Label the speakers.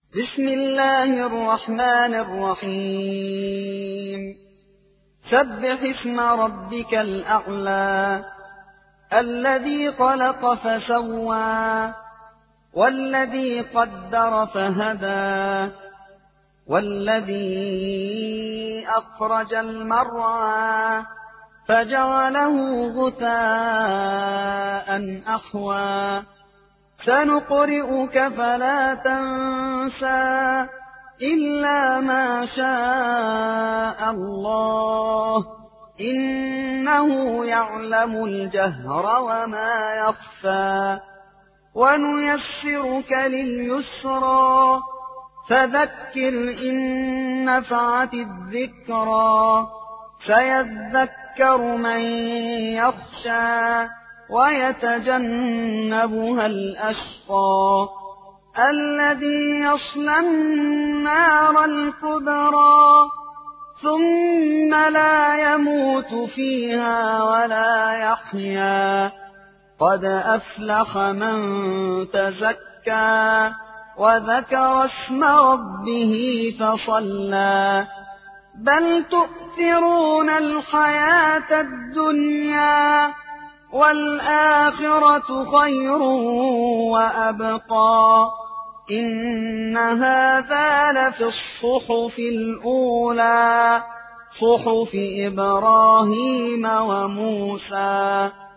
Speaker 1: بسم الله الرحمن الرحيم سبح اسم ربك الأعلى الذي خلق فسوى والذي قدر فهدى والذي أخرج المرعى فجعله غثاء أحوى سنقرئك فلا تنسى إلا ما شاء الله إنه يعلم الجهر وما يخفى ونيسرك لليسرى فذكر إن نفعت الذكرى سيذكر من يخشى ويتجنبها الأشقى الذي يصلى النار الكبرى ثم لا يموت فيها ولا يحيا قد أفلح من تزكى وذكر اسم ربه فصلى بل تؤثرون الحياة الدنيا والآخرة خير وأبقى إن هذا لفي الصحف الأولى صحف إبراهيم وموسى